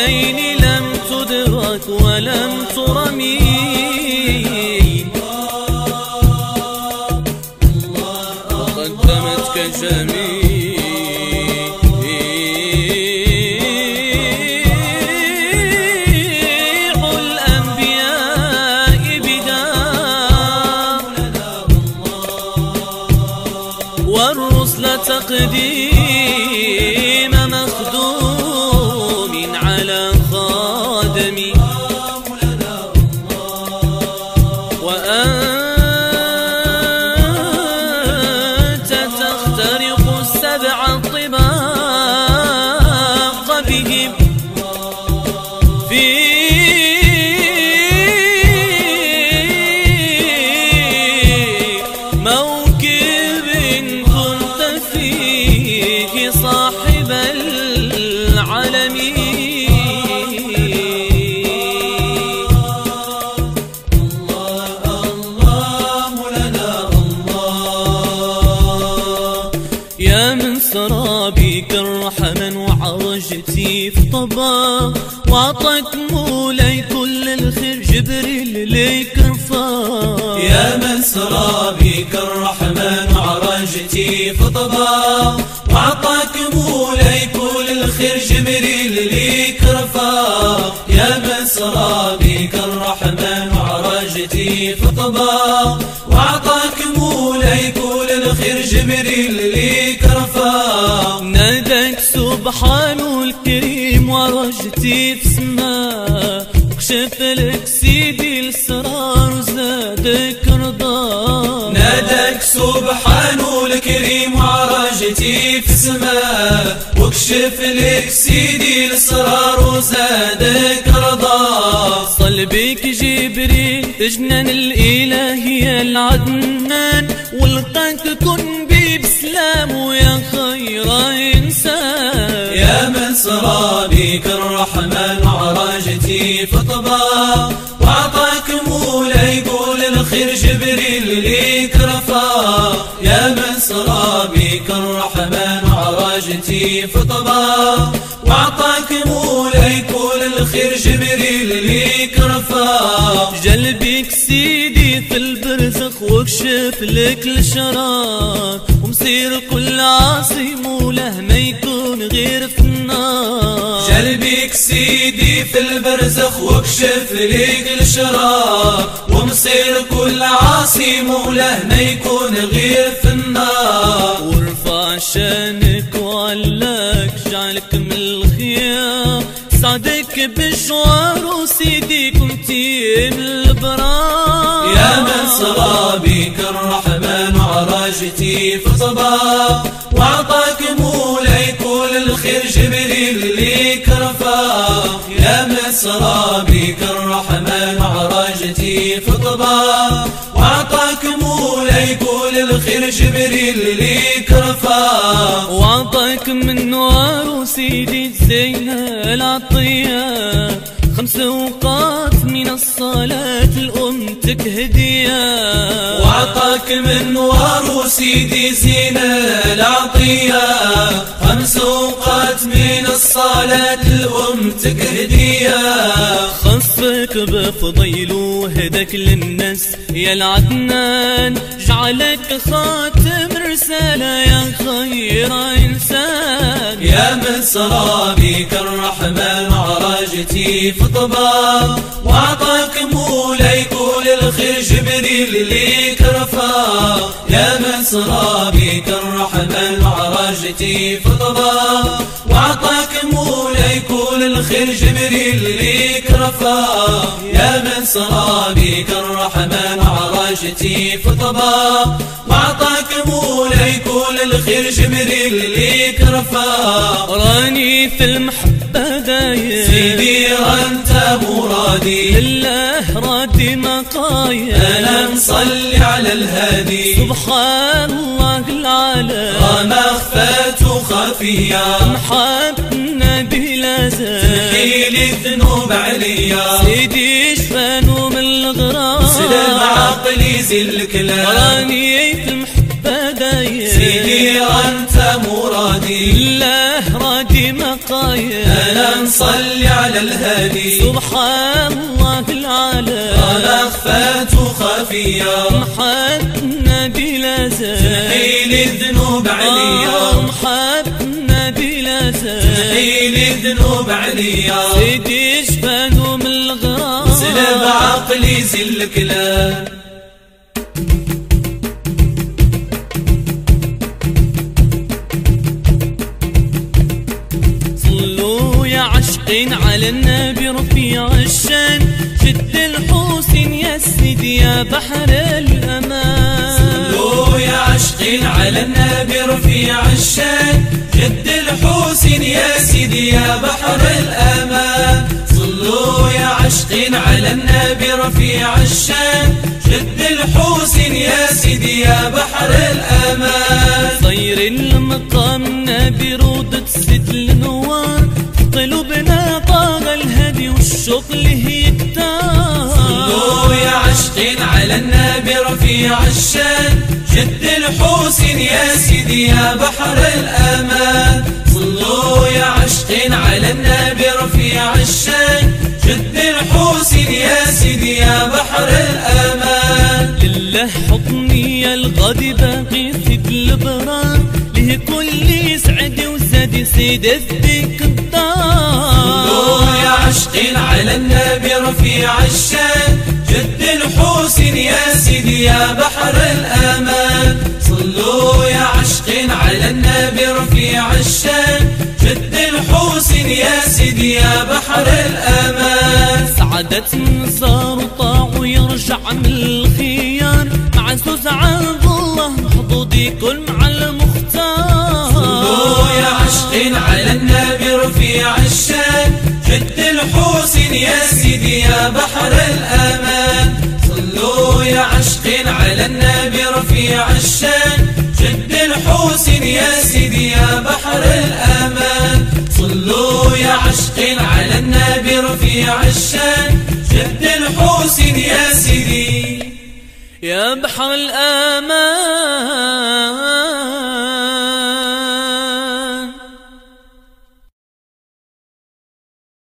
الحسين لم تدرك ولم ترمي، وقدمتك جميع الأنبياء بدار، والرسل تقديم مخدوم على خادم، وأنت تخترق السبع الطباق بهم في موكب كنت فيه صاحب العلم. يا من سرى بك الرحمن وعرجتي في طبا، وعطاك مولاي كل الخير جبريل ليك رفا. يا من سرى بك الرحمن وعرجتي في طبا، وعطاك مولاي كل الخير جبريل ليك رفا. يا من سرى بك الرحمن وعرجتي في طبا، وعطاك مولاي كل الخير جبريل ليك رفا. ناداك سبحانه الكريم ورجتي في سما، وكشف لك سيدي الاسرار وزادك رضا. ناداك سبحانه الكريم وعرجتي في سما، وكشف لك سيدي الاسرار وزادك رضا. صل بك جبريل جنان الالهي العدنان، ولقاك كن بي بسلام ويا خير انسان. يا من سرى بك الرحمن وعرجتي في طبا، وعطاك مولاي كل الخير جبريل ليك رفا. يا من سرى بك الرحمن وعرجتي في طبا، وعطاك مولاي كل الخير جبريل ليك رفا. جلبك سيدي في البرزخ وكشف لك الشرار، ومصير كل عاصي موله ما يكون غير في النار. جلبك سيدي في البرزخ وكشف لك الشرار، ومصير كل عاصي موله ما يكون غير في النار. ورفع شانك وعلاك جعلك من الخيار، سعدك بالجوار وسيدي كنتي من البرار. يا من سرى بك الرحمن وعرجتي في طبا، وعطاك مولاي كل الخير جبريل ليك رفا. يا من سرى بك الرحمن وعرجتي في طبا، وعطاك مولاي كل الخير جبريل ليك رفا. وعطاك من نوار وسيدي الزينة العطية، 5 أوقات من الصلاة لأمتك هدية. وعطاك من نوار وسيدي زينة العطية، 5 أوقات من الصلاة لأمتك هدية. خصك بفضيل وهدك للناس يا العدنان، جعلك خاتم رسالة يا خير إنسان. يا من سرى بك الرحمن وعرجتي في طبا، وعطاك مولاي كل الخير جبريل ليك رفا. يا من سرى بك الرحمن وعرجتي في طبا، وعطاك مولاي كل الخير جبريل ليك رفا. يا من سرى بك الرحمن وعرجتي في طبا، وعطاك مولاي كل الخير جبريل ليك رفا. راني في المحبة داير سيدي أنت مرادي، لله رادي مقايا. أنا مصلي على الهادي، سبحان الله العالم ما خفت خفيا. محبنا بلا زال، تمحي لي الذنوب عليا. سيدي شفانو من الغرام، سلم عقلي زي الكلام. راني في المحبة بداية سيدي أنت مرادي لله رادي مقايا أنا نصلي على الهادي سبحان الله العالم أنا خفات وخفية محبنا بلا زال تحيلي الذنوب عليا محبنا بلا زال تحيلي الذنوب عليا سيدي شفانه من الغرام سلب عقلي زل الكلام صلوا يا عاشقين على النبي رفيع الشان جد الحسين يا سيدي يا بحر الأمان صلوا يا عاشقين على النبي رفيع الشان جد الحسين يا سيدي يا بحر الأمان صلوا يا عاشقين على النبي رفيع الشان جد الحسين يا سيدي يا بحر الأمان صير المقام نبي روضة ست النوار قلوبنا طاغ الهدي والشوق له كتار صلوا يا عاشقين على النبي رفيع الشان جد الحسين يا سيدي يا بحر الأمان صلوا يا عاشقين على النبي رفيع الشان جد الحسين يا سيدي يا بحر الأمان لله حضني الغادي باقي في البرار له كل سعد وزاد سيد الذيك الدار صلوا يا عاشقين على النبي رفيع الشان جد الحسين يا سيدي يا بحر الأمان صلوا يا عاشقين على النبي رفيع الشان جد الحسين يا سيدي يا بحر الأمان سعادة صار وطاع ويرجع من الخيار معزوز عند الله محظوظ كل مع المختار صلوا يا عاشقين على النبي رفيع الشان جد الحسين يا سيدي يا بحر الأمان صلوا يا عاشقين على النبي رفيع الشان جد الحسين يا سيدي يا بحر الأمان صلوا يا عاشقين على النبي رفيع الشان جد الحسين يا سيدي يا بحر الأمان